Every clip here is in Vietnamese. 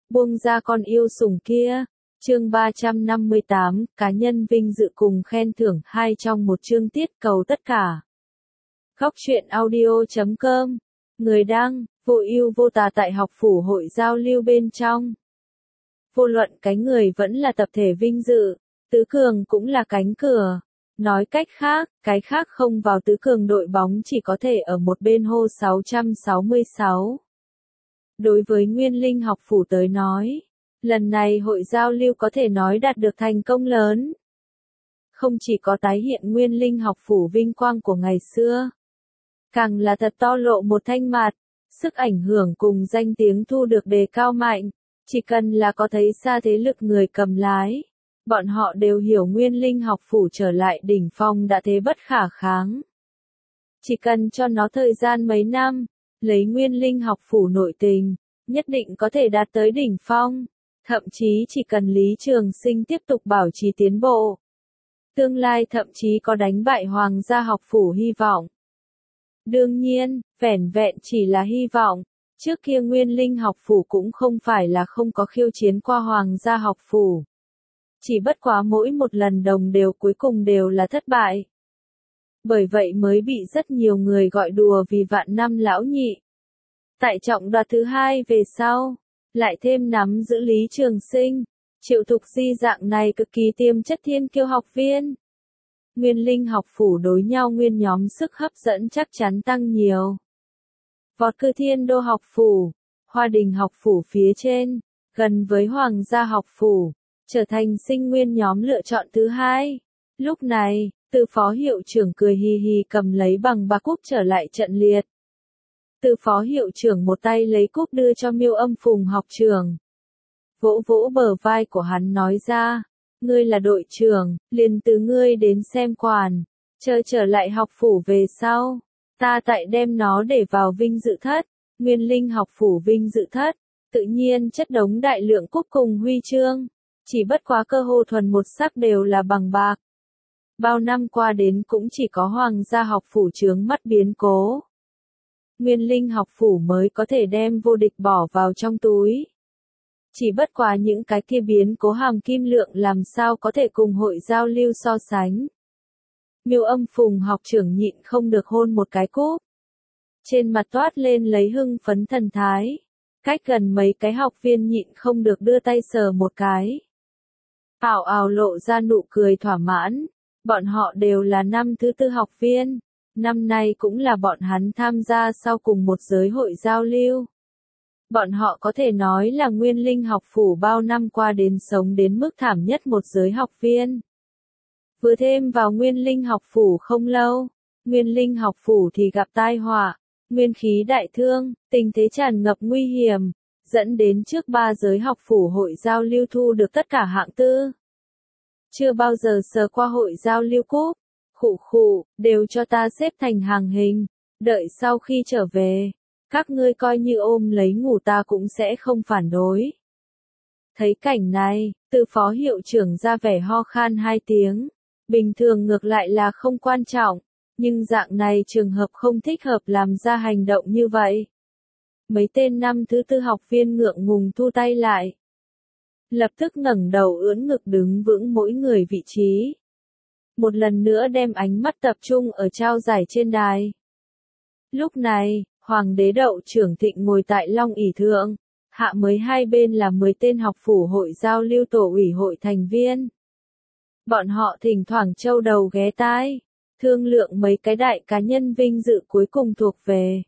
buông ra con yêu sủng kia. Chương 358, cá nhân vinh dự cùng khen thưởng 2 trong một chương tiết cầu tất cả. Góc truyện audio.com. Người đăng, vô ưu vô tà tại học phủ hội giao lưu bên trong. Vô luận cái người vẫn là tập thể vinh dự, tứ cường cũng là cánh cửa. Nói cách khác, cái khác không vào tứ cường đội bóng chỉ có thể ở một bên hô 666. Đối với Nguyên Linh học phủ tới nói, lần này hội giao lưu có thể nói đạt được thành công lớn. Không chỉ có tái hiện Nguyên Linh học phủ vinh quang của ngày xưa, càng là thật to lộ một thanh mặt, sức ảnh hưởng cùng danh tiếng thu được đề cao mạnh, chỉ cần là có thấy xa thế lực người cầm lái, bọn họ đều hiểu Nguyên Linh học phủ trở lại đỉnh phong đã thế bất khả kháng. Chỉ cần cho nó thời gian mấy năm, lấy Nguyên Linh học phủ nội tình, nhất định có thể đạt tới đỉnh phong, thậm chí chỉ cần Lý Trường Sinh tiếp tục bảo trì tiến bộ. Tương lai thậm chí có đánh bại Hoàng gia học phủ hy vọng. Đương nhiên, vẻn vẹn chỉ là hy vọng, trước kia Nguyên Linh học phủ cũng không phải là không có khiêu chiến qua Hoàng gia học phủ. Chỉ bất quá mỗi một lần đồng đều cuối cùng đều là thất bại. Bởi vậy mới bị rất nhiều người gọi đùa vì vạn năm lão nhị. Tại trọng đoạt thứ 2 về sau, lại thêm nắm giữ Lý Trường Sinh, Triệu Thục Di dạng này cực kỳ tiềm chất thiên kiêu học viên. Nguyên Linh học phủ đối nhau nguyên nhóm sức hấp dẫn chắc chắn tăng nhiều. Vọt cư Thiên Đô học phủ, Hoa Đình học phủ phía trên, gần với Hoàng gia học phủ, trở thành sinh nguyên nhóm lựa chọn thứ 2. Lúc này, Từ phó hiệu trưởng cười hì hì cầm lấy bằng bạc cúp trở lại trận liệt. Từ phó hiệu trưởng một tay lấy cúp đưa cho Miêu Âm Phùng học trưởng. Vỗ vỗ bờ vai của hắn nói ra, ngươi là đội trưởng, liền từ ngươi đến xem quản, chờ trở lại học phủ về sau, ta tại đem nó để vào vinh dự thất, Nguyên Linh học phủ vinh dự thất, tự nhiên chất đống đại lượng cúp cùng huy chương, chỉ bất quá cơ hồ thuần một sắc đều là bằng bạc. Bao năm qua đến cũng chỉ có Hoàng gia học phủ chướng mắt biến cố. Nguyên Linh học phủ mới có thể đem vô địch bỏ vào trong túi. Chỉ bất quá những cái kia biến cố hàm kim lượng làm sao có thể cùng hội giao lưu so sánh. Miêu Âm Phùng học trưởng nhịn không được hôn một cái cúp. Trên mặt toát lên lấy hưng phấn thần thái. Cách gần mấy cái học viên nhịn không được đưa tay sờ một cái. Ảo ảo lộ ra nụ cười thỏa mãn. Bọn họ đều là năm thứ 4 học viên. Năm nay cũng là bọn hắn tham gia sau cùng một giới hội giao lưu. Bọn họ có thể nói là Nguyên Linh học phủ bao năm qua đến sống đến mức thảm nhất một giới học viên. Vừa thêm vào Nguyên Linh học phủ không lâu, Nguyên Linh học phủ thì gặp tai họa, nguyên khí đại thương, tình thế tràn ngập nguy hiểm, dẫn đến trước 3 giới học phủ hội giao lưu thu được tất cả hạng tư. Chưa bao giờ sờ qua hội giao lưu cúp, khụ, đều cho ta xếp thành hàng hình, đợi sau khi trở về, các ngươi coi như ôm lấy ngủ ta cũng sẽ không phản đối. Thấy cảnh này, Từ phó hiệu trưởng ra vẻ ho khan 2 tiếng, bình thường ngược lại là không quan trọng, nhưng dạng này trường hợp không thích hợp làm ra hành động như vậy. Mấy tên năm thứ 4 học viên ngượng ngùng thu tay lại. Lập tức ngẩng đầu ưỡn ngực đứng vững mỗi người vị trí. Một lần nữa đem ánh mắt tập trung ở trao giải trên đài. Lúc này, Hoàng đế Đậu Trưởng Thịnh ngồi tại long ỷ thượng, hạ mới hai bên là 10 tên học phủ hội giao lưu tổ ủy hội thành viên. Bọn họ thỉnh thoảng châu đầu ghé tai, thương lượng mấy cái đại cá nhân vinh dự cuối cùng thuộc về.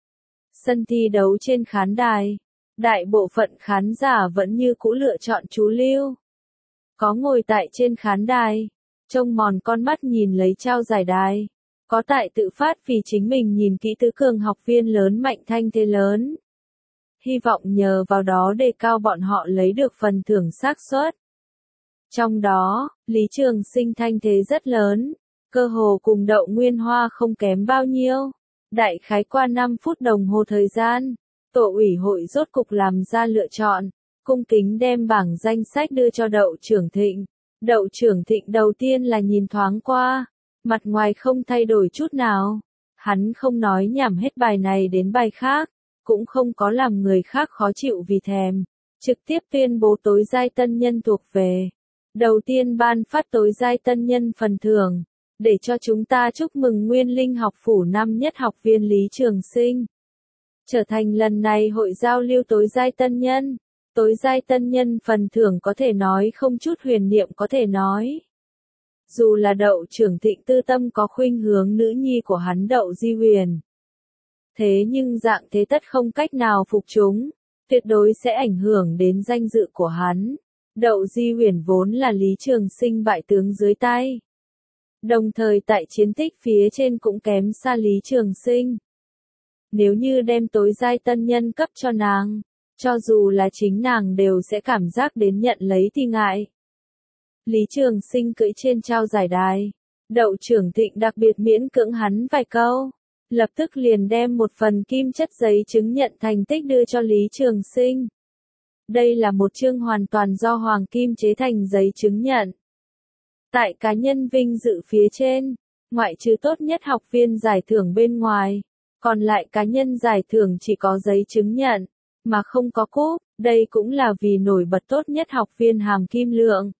Sân thi đấu trên khán đài, đại bộ phận khán giả vẫn như cũ lựa chọn chú Lưu. Có ngồi tại trên khán đài, trông mòn con mắt nhìn lấy trao giải đài. Có tại tự phát vì chính mình nhìn kỹ tứ cường học viên lớn mạnh thanh thế lớn. Hy vọng nhờ vào đó đề cao bọn họ lấy được phần thưởng xác suất. Trong đó, Lý Trường Sinh thanh thế rất lớn, cơ hồ cùng Đậu Nguyên Hoa không kém bao nhiêu. Đại khái qua 5 phút đồng hồ thời gian, tổ ủy hội rốt cục làm ra lựa chọn, cung kính đem bảng danh sách đưa cho Đậu Trưởng Thịnh. Đậu Trưởng Thịnh đầu tiên là nhìn thoáng qua, mặt ngoài không thay đổi chút nào. Hắn không nói nhảm hết bài này đến bài khác, cũng không có làm người khác khó chịu vì thèm, trực tiếp tuyên bố tối giai tân nhân thuộc về. Đầu tiên ban phát tối giai tân nhân phần thưởng, để cho chúng ta chúc mừng Nguyên Linh học phủ năm nhất học viên Lý Trường Sinh. Trở thành lần này hội giao lưu tối giai tân nhân. Tối giai tân nhân phần thưởng có thể nói không chút huyền niệm có thể nói. Dù là Đậu Trưởng Thịnh tư tâm có khuynh hướng nữ nhi của hắn Đậu Di Huyền. Thế nhưng dạng thế tất không cách nào phục chúng, tuyệt đối sẽ ảnh hưởng đến danh dự của hắn. Đậu Di Huyền vốn là Lý Trường Sinh bại tướng dưới tay. Đồng thời tại chiến tích phía trên cũng kém xa Lý Trường Sinh. Nếu như đem tối giai tân nhân cấp cho nàng, cho dù là chính nàng đều sẽ cảm giác đến nhận lấy thì ngại. Lý Trường Sinh cưỡi trên trao giải đài, Đậu Trưởng Thịnh đặc biệt miễn cưỡng hắn vài câu, lập tức liền đem một phần kim chất giấy chứng nhận thành tích đưa cho Lý Trường Sinh. Đây là một chương hoàn toàn do hoàng kim chế thành giấy chứng nhận. Tại cá nhân vinh dự phía trên, ngoại trừ tốt nhất học viên giải thưởng bên ngoài, còn lại cá nhân giải thưởng chỉ có giấy chứng nhận, mà không có cúp, đây cũng là vì nổi bật tốt nhất học viên hàm kim lượng.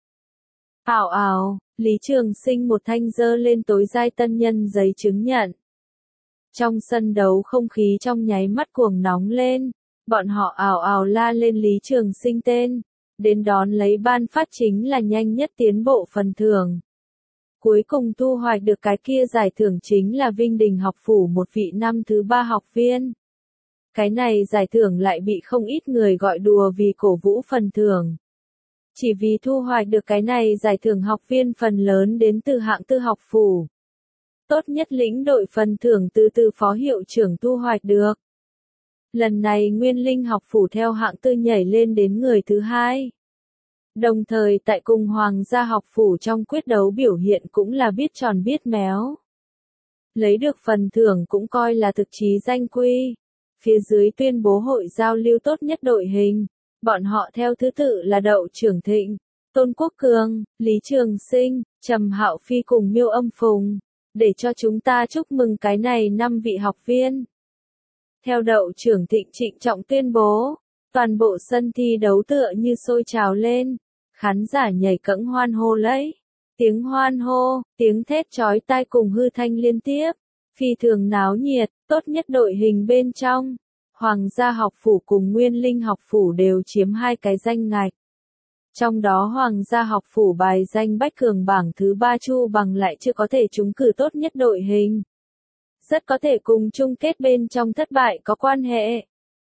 Ảo ảo, Lý Trường Sinh một thanh giơ lên tối giai tân nhân giấy chứng nhận. Trong sân đấu không khí trong nháy mắt cuồng nóng lên, bọn họ ảo ảo la lên Lý Trường Sinh tên, đến đón lấy ban phát chính là nhanh nhất tiến bộ phần thưởng. Cuối cùng thu hoạch được cái kia giải thưởng chính là Vinh Đình học phủ một vị năm thứ 3 học viên. Cái này giải thưởng lại bị không ít người gọi đùa vì cổ vũ phần thưởng. Chỉ vì thu hoạch được cái này giải thưởng học viên phần lớn đến từ hạng tư học phủ. Tốt nhất lĩnh đội phần thưởng từ phó hiệu trưởng thu hoạch được. Lần này Nguyên Linh học phủ theo hạng tư nhảy lên đến người thứ 2. Đồng thời tại cùng Hoàng gia học phủ trong quyết đấu biểu hiện cũng là biết tròn biết méo. Lấy được phần thưởng cũng coi là thực chí danh quy. Phía dưới tuyên bố hội giao lưu tốt nhất đội hình. Bọn họ theo thứ tự là Đậu Trưởng Thịnh, Tôn Quốc Cường, Lý Trường Sinh, Trầm Hạo Phi cùng Miêu Âm Phùng. Để cho chúng ta chúc mừng cái này 5 vị học viên. Theo Đậu Trưởng Thịnh trịnh trọng tuyên bố, toàn bộ sân thi đấu tựa như sôi trào lên, khán giả nhảy cẫng hoan hô lấy. Tiếng hoan hô, tiếng thét chói tai cùng hư thanh liên tiếp, phi thường náo nhiệt, tốt nhất đội hình bên trong. Hoàng gia học phủ cùng Nguyên Linh học phủ đều chiếm 2 cái danh ngạch. Trong đó Hoàng gia học phủ bài danh bách cường bảng thứ 3 Chu Bằng lại chưa có thể trúng cử tốt nhất đội hình. Rất có thể cùng chung kết bên trong thất bại có quan hệ.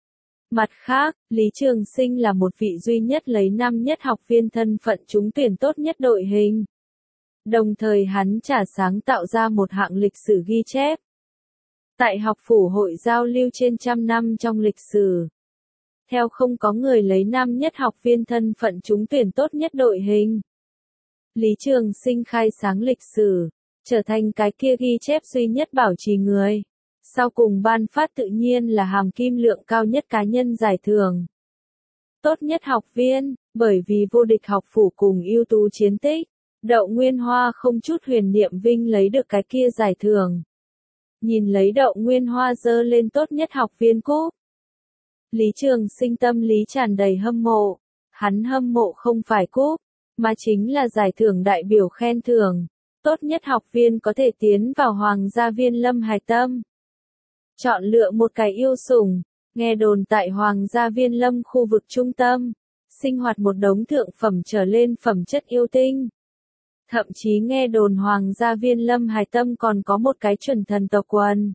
Mặt khác, Lý Trường Sinh là một vị duy nhất lấy năm nhất học viên thân phận trúng tuyển tốt nhất đội hình. Đồng thời hắn trả sáng tạo ra một hạng lịch sử ghi chép. Tại học phủ hội giao lưu trên trăm năm trong lịch sử. Theo không có người lấy năm nhất học viên thân phận trúng tuyển tốt nhất đội hình. Lý Trường Sinh khai sáng lịch sử, trở thành cái kia ghi chép duy nhất bảo trì người. Sau cùng ban phát tự nhiên là hàm kim lượng cao nhất cá nhân giải thưởng. Tốt nhất học viên, bởi vì vô địch học phủ cùng ưu tú chiến tích, Đậu Nguyên Hoa không chút huyền niệm vinh lấy được cái kia giải thưởng. Nhìn lấy Đậu Nguyên Hoa giơ lên tốt nhất học viên cúp. Lý Trường Sinh tâm lý tràn đầy hâm mộ. Hắn hâm mộ không phải cúp, mà chính là giải thưởng đại biểu khen thưởng. Tốt nhất học viên có thể tiến vào Hoàng gia Viên Lâm Hải Tâm. Chọn lựa một cái yêu sủng, nghe đồn tại Hoàng gia Viên Lâm khu vực trung tâm, sinh hoạt một đống thượng phẩm trở lên phẩm chất yêu tinh. Thậm chí nghe đồn Hoàng gia Viên Lâm Hải Tâm còn có một cái chuẩn thần tộc quần.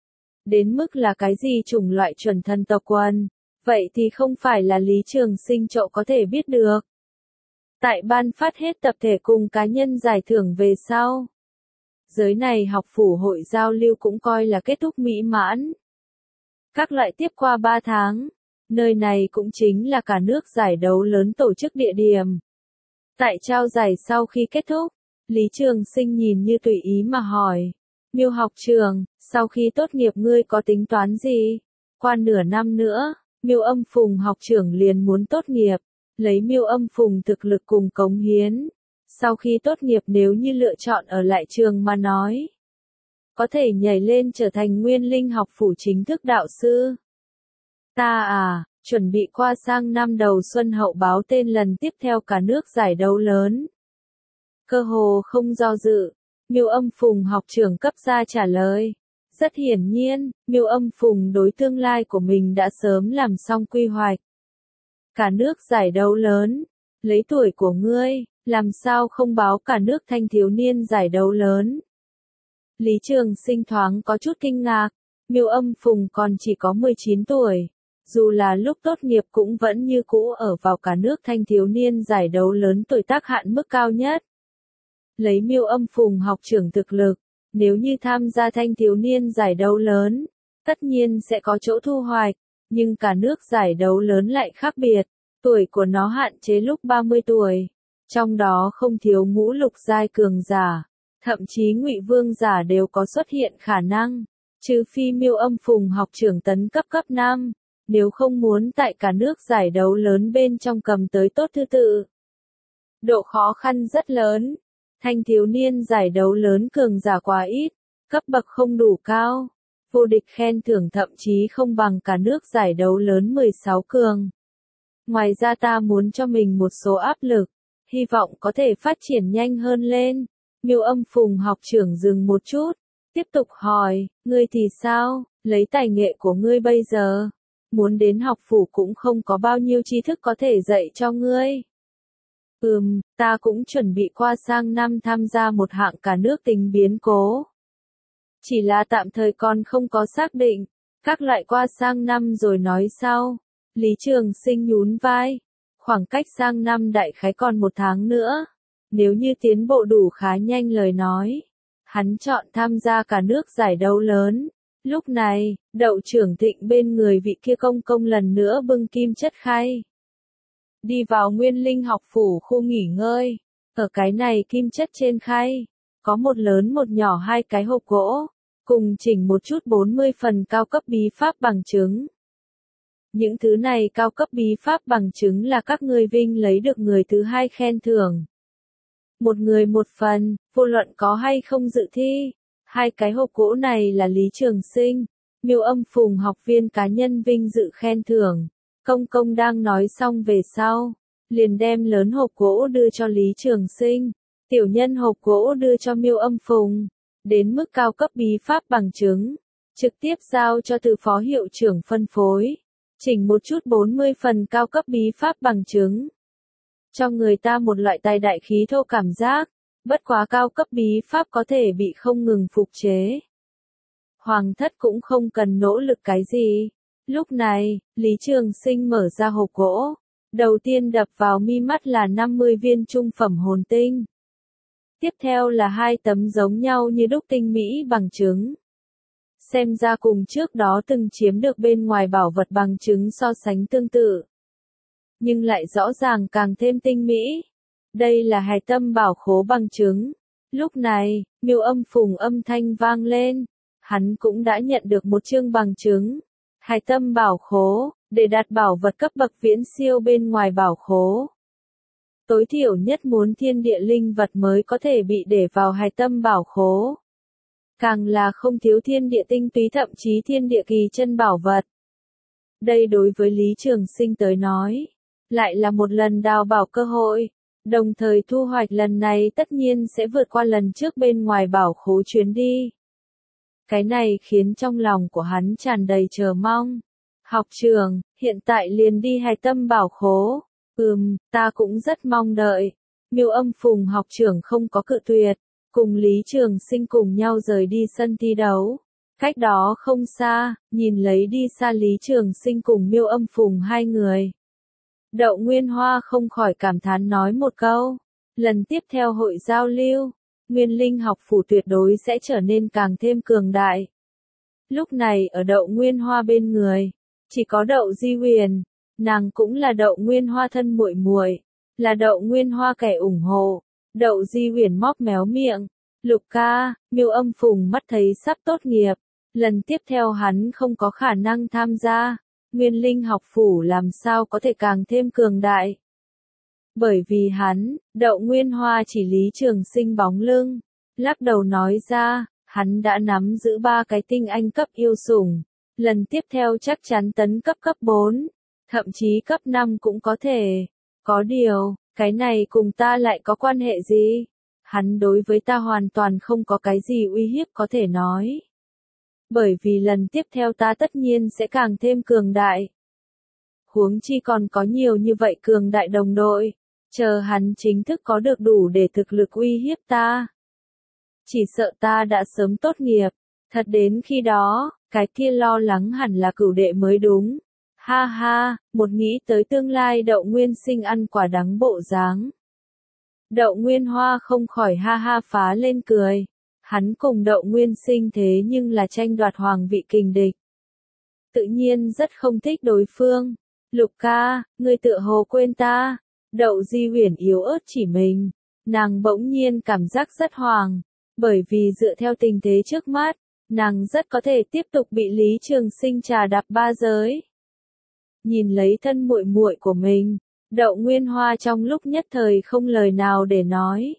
Đến mức là cái gì chủng loại chuẩn thần tộc quần, vậy thì không phải là Lý Trường Sinh trộ có thể biết được. Tại ban phát hết tập thể cùng cá nhân giải thưởng về sau. Giới này học phủ hội giao lưu cũng coi là kết thúc mỹ mãn. Các loại tiếp qua 3 tháng, nơi này cũng chính là cả nước giải đấu lớn tổ chức địa điểm. Tại trao giải sau khi kết thúc, Lý Trường Sinh nhìn như tùy ý mà hỏi. Miêu học trường, sau khi tốt nghiệp ngươi có tính toán gì? Qua nửa năm nữa, Miêu Âm Phùng học trưởng liền muốn tốt nghiệp. Lấy Miêu Âm Phùng thực lực cùng cống hiến. Sau khi tốt nghiệp nếu như lựa chọn ở lại trường mà nói. Có thể nhảy lên trở thành Nguyên Linh học phủ chính thức đạo sư. Ta à, chuẩn bị qua sang năm đầu xuân hậu báo tên lần tiếp theo cả nước giải đấu lớn. Cơ hồ không do dự, Miêu Âm Phùng học trưởng cấp ra trả lời. Rất hiển nhiên, Miêu Âm Phùng đối tương lai của mình đã sớm làm xong quy hoạch. Cả nước giải đấu lớn, lấy tuổi của ngươi, làm sao không báo cả nước thanh thiếu niên giải đấu lớn. Lý Trường Sinh thoáng có chút kinh ngạc, Miêu Âm Phùng còn chỉ có 19 tuổi, dù là lúc tốt nghiệp cũng vẫn như cũ ở vào cả nước thanh thiếu niên giải đấu lớn tuổi tác hạn mức cao nhất. Lấy Miêu Âm Phùng học trưởng thực lực, nếu như tham gia thanh thiếu niên giải đấu lớn, tất nhiên sẽ có chỗ thu hoạch, nhưng cả nước giải đấu lớn lại khác biệt, tuổi của nó hạn chế lúc 30 tuổi, trong đó không thiếu ngũ lục giai cường giả, thậm chí ngụy vương giả đều có xuất hiện khả năng, trừ phi Miêu Âm Phùng học trưởng tấn cấp 5, nếu không muốn tại cả nước giải đấu lớn bên trong cầm tới tốt thứ tự. Độ khó khăn rất lớn. Thanh thiếu niên giải đấu lớn cường giả quá ít, cấp bậc không đủ cao, vô địch khen thưởng thậm chí không bằng cả nước giải đấu lớn 16 cường. Ngoài ra ta muốn cho mình một số áp lực, hy vọng có thể phát triển nhanh hơn lên. Miêu Âm Phùng học trưởng dừng một chút, tiếp tục hỏi, ngươi thì sao, lấy tài nghệ của ngươi bây giờ, muốn đến học phủ cũng không có bao nhiêu tri thức có thể dạy cho ngươi. Ta cũng chuẩn bị qua sang năm tham gia một hạng cả nước tính biến cố. Chỉ là tạm thời còn không có xác định, các loại qua sang năm rồi nói sau. Lý Trường Sinh nhún vai, khoảng cách sang năm đại khái còn 1 tháng nữa. Nếu như tiến bộ đủ khá nhanh lời nói, hắn chọn tham gia cả nước giải đấu lớn. Lúc này, Đậu Trưởng Thịnh bên người vị kia công lần nữa bưng kim chất khay. Đi vào Nguyên Linh học phủ khu nghỉ ngơi, ở cái này kim chất trên khay, có một lớn một nhỏ 2 cái hộp gỗ, cùng chỉnh một chút 40 phần cao cấp bí pháp bằng chứng. Những thứ này cao cấp bí pháp bằng chứng là các ngươi vinh lấy được người thứ 2 khen thưởng. Một người một phần, vô luận có hay không dự thi. 2 cái hộp gỗ này là Lý Trường Sinh, Miêu Âm Phùng học viên cá nhân vinh dự khen thưởng. Công đang nói xong về sau, liền đem lớn hộp gỗ đưa cho Lý Trường Sinh, tiểu nhân hộp gỗ đưa cho Miêu Âm Phùng, đến mức cao cấp bí pháp bằng chứng, trực tiếp giao cho từ phó hiệu trưởng phân phối, chỉnh một chút 40 phần cao cấp bí pháp bằng chứng. Cho người ta một loại tài đại khí thô cảm giác, bất quá cao cấp bí pháp có thể bị không ngừng phục chế. Hoàng thất cũng không cần nỗ lực cái gì. Lúc này, Lý Trường Sinh mở ra hộp gỗ. Đầu tiên đập vào mi mắt là 50 viên trung phẩm hồn tinh. Tiếp theo là 2 tấm giống nhau như đúc tinh mỹ bằng chứng. Xem ra cùng trước đó từng chiếm được bên ngoài bảo vật bằng chứng so sánh tương tự. Nhưng lại rõ ràng càng thêm tinh mỹ. Đây là Hải Tâm bảo khố bằng chứng. Lúc này, Miêu Âm Phùng âm thanh vang lên. Hắn cũng đã nhận được một chương bằng chứng. Hải Tâm bảo khố, để đặt bảo vật cấp bậc viễn siêu bên ngoài bảo khố. Tối thiểu nhất muốn thiên địa linh vật mới có thể bị để vào Hải Tâm bảo khố. Càng là không thiếu thiên địa tinh túy thậm chí thiên địa kỳ chân bảo vật. Đây đối với Lý Trường Sinh tới nói, lại là một lần đào bảo cơ hội, đồng thời thu hoạch lần này tất nhiên sẽ vượt qua lần trước bên ngoài bảo khố chuyến đi. Cái này khiến trong lòng của hắn tràn đầy chờ mong. Học trường, hiện tại liền đi Hải Tâm bảo khố. Ta cũng rất mong đợi. Miêu Âm Phùng học trưởng không có cự tuyệt, cùng Lý Trường Sinh cùng nhau rời đi sân thi đấu. Cách đó không xa, nhìn lấy đi xa Lý Trường Sinh cùng Miêu Âm Phùng 2 người. Đậu Nguyên Hoa không khỏi cảm thán nói một câu. Lần tiếp theo hội giao lưu, Nguyên Linh học phủ tuyệt đối sẽ trở nên càng thêm cường đại. Lúc này ở Đậu Nguyên Hoa bên người, chỉ có Đậu Di Huyền, nàng cũng là Đậu Nguyên Hoa thân muội muội, là Đậu Nguyên Hoa kẻ ủng hộ. Đậu Di Huyền móc méo miệng, Lục ca, Miêu Âm Phùng mắt thấy sắp tốt nghiệp, lần tiếp theo hắn không có khả năng tham gia, Nguyên Linh học phủ làm sao có thể càng thêm cường đại. Bởi vì hắn, Đậu Nguyên Hoa chỉ Lý Trường Sinh bóng lưng, lắc đầu nói ra, hắn đã nắm giữ 3 cái tinh anh cấp yêu sủng, lần tiếp theo chắc chắn tấn cấp 4, thậm chí cấp 5 cũng có thể. Có điều, cái này cùng ta lại có quan hệ gì? Hắn đối với ta hoàn toàn không có cái gì uy hiếp có thể nói. Bởi vì lần tiếp theo ta tất nhiên sẽ càng thêm cường đại. Huống chi còn có nhiều như vậy cường đại đồng đội, chờ hắn chính thức có được đủ để thực lực uy hiếp ta. Chỉ sợ ta đã sớm tốt nghiệp, thật đến khi đó, cái kia lo lắng hẳn là cửu đệ mới đúng. Ha ha, một nghĩ tới tương lai Đậu Nguyên Sinh ăn quả đắng bộ dáng. Đậu Nguyên Hoa không khỏi ha ha phá lên cười. Hắn cùng Đậu Nguyên Sinh thế nhưng là tranh đoạt hoàng vị kình địch. Tự nhiên rất không thích đối phương. Lục ca, ngươi tựa hồ quên ta. Đậu Di Huyền yếu ớt chỉ mình. Nàng bỗng nhiên cảm giác rất hoàng. Bởi vì dựa theo tình thế trước mắt, nàng rất có thể tiếp tục bị Lý Trường Sinh trà đạp ba giới. Nhìn lấy thân muội muội của mình, Đậu Nguyên Hoa trong lúc nhất thời không lời nào để nói.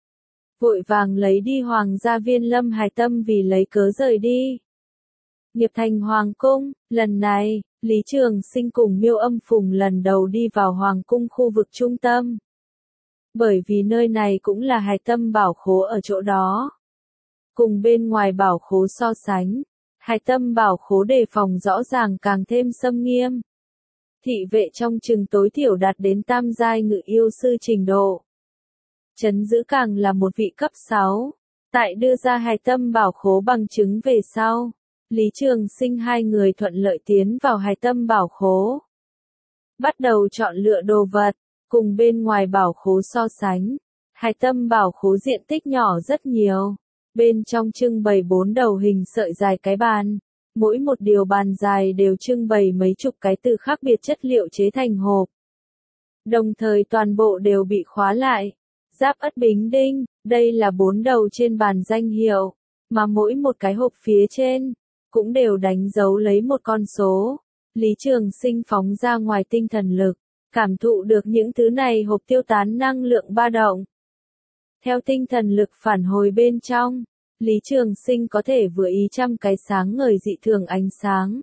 Vội vàng lấy đi Hoàng gia Viên Lâm Hải Tâm vì lấy cớ rời đi. Nghiệp thành Hoàng cung, lần này, Lý Trường Sinh cùng Miêu Âm Phùng lần đầu đi vào Hoàng cung khu vực trung tâm. Bởi vì nơi này cũng là Hải Tâm bảo khố ở chỗ đó. Cùng bên ngoài bảo khố so sánh, Hải Tâm bảo khố đề phòng rõ ràng càng thêm xâm nghiêm. Thị vệ trong chừng tối thiểu đạt đến tam giai ngự yêu sư trình độ. Trấn giữ càng là một vị cấp 6. Tại đưa ra Hải Tâm bảo khố bằng chứng về sau, Lý Trường Sinh hai người thuận lợi tiến vào Hải Tâm bảo khố. Bắt đầu chọn lựa đồ vật, cùng bên ngoài bảo khố so sánh. Hải Tâm bảo khố diện tích nhỏ rất nhiều. Bên trong trưng bày 4 đầu hình sợi dài cái bàn. Mỗi một điều bàn dài đều trưng bày mấy chục cái từ khác biệt chất liệu chế thành hộp. Đồng thời toàn bộ đều bị khóa lại. Giáp Ất Bính Đinh, đây là 4 đầu trên bàn danh hiệu, mà mỗi một cái hộp phía trên, cũng đều đánh dấu lấy một con số. Lý Trường Sinh phóng ra ngoài tinh thần lực, cảm thụ được những thứ này hộp tiêu tán năng lượng ba động. Theo tinh thần lực phản hồi bên trong, Lý Trường Sinh có thể vừa ý 100 cái sáng ngời dị thường ánh sáng.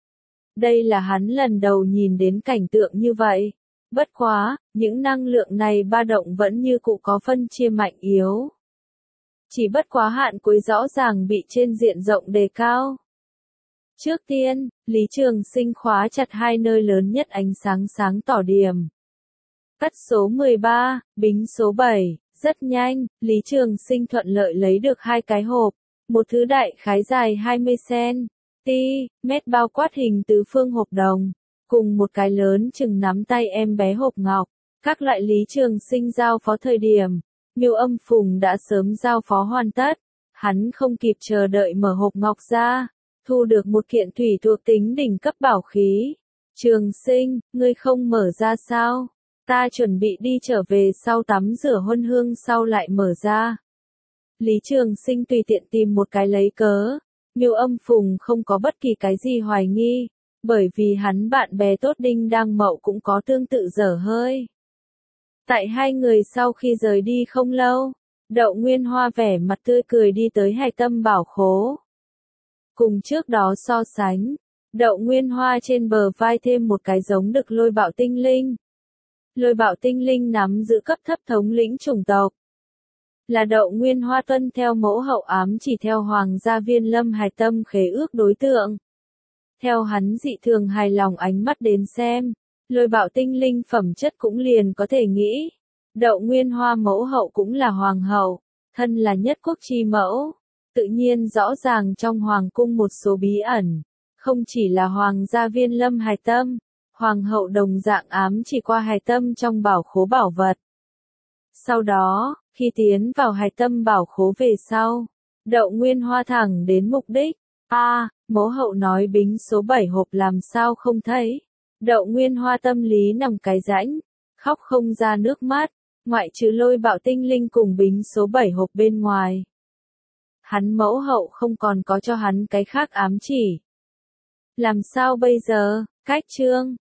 Đây là hắn lần đầu nhìn đến cảnh tượng như vậy. Bất quá, những năng lượng này ba động vẫn như cũ có phân chia mạnh yếu. Chỉ bất quá hạn cuối rõ ràng bị trên diện rộng đề cao. Trước tiên, Lý Trường Sinh khóa chặt hai nơi lớn nhất ánh sáng sáng tỏ điểm. Cắt số 13, bính số 7, rất nhanh, Lý Trường Sinh thuận lợi lấy được hai cái hộp, một thứ đại khái dài 20 cm bao quát hình tứ phương hộp đồng, cùng một cái lớn chừng nắm tay em bé hộp ngọc. Các loại Lý Trường Sinh giao phó thời điểm, Miêu Âm Phùng đã sớm giao phó hoàn tất, hắn không kịp chờ đợi mở hộp ngọc ra, thu được một kiện thủy thuộc tính đỉnh cấp bảo khí. Trường Sinh, ngươi không mở ra sao? Ta chuẩn bị đi trở về sau tắm rửa huân hương sau lại mở ra. Lý Trường Sinh tùy tiện tìm một cái lấy cớ. Miêu Âm Phùng không có bất kỳ cái gì hoài nghi, bởi vì hắn bạn bè tốt Đinh Đang Mậu cũng có tương tự dở hơi. Tại hai người sau khi rời đi không lâu, Đậu Nguyên Hoa vẻ mặt tươi cười đi tới Hải Tâm bảo khố. Cùng trước đó so sánh, Đậu Nguyên Hoa trên bờ vai thêm một cái giống được Lôi Bạo tinh linh. Lôi Bạo tinh linh nắm giữ cấp thấp thống lĩnh chủng tộc. Là Đậu Nguyên Hoa tuân theo mẫu hậu ám chỉ theo Hoàng gia Viên Lâm Hải Tâm khế ước đối tượng. Theo hắn dị thường hài lòng ánh mắt đến xem, Lôi Bạo tinh linh phẩm chất cũng liền có thể nghĩ. Đậu Nguyên Hoa mẫu hậu cũng là hoàng hậu, thân là nhất quốc chi mẫu. Tự nhiên rõ ràng trong hoàng cung một số bí ẩn, không chỉ là Hoàng gia Viên Lâm Hải Tâm, hoàng hậu đồng dạng ám chỉ qua Hải Tâm trong bảo khố bảo vật. Sau đó, khi tiến vào Hải Tâm bảo khố về sau, Đậu Nguyên Hoa thẳng đến mục đích. Mẫu hậu nói bính số 7 hộp làm sao không thấy. Đậu Nguyên Hoa tâm lý nằm cái rãnh, khóc không ra nước mắt, ngoại trừ Lôi Bạo tinh linh cùng bính số 7 hộp bên ngoài. Hắn mẫu hậu không còn có cho hắn cái khác ám chỉ. Làm sao bây giờ? Cách chương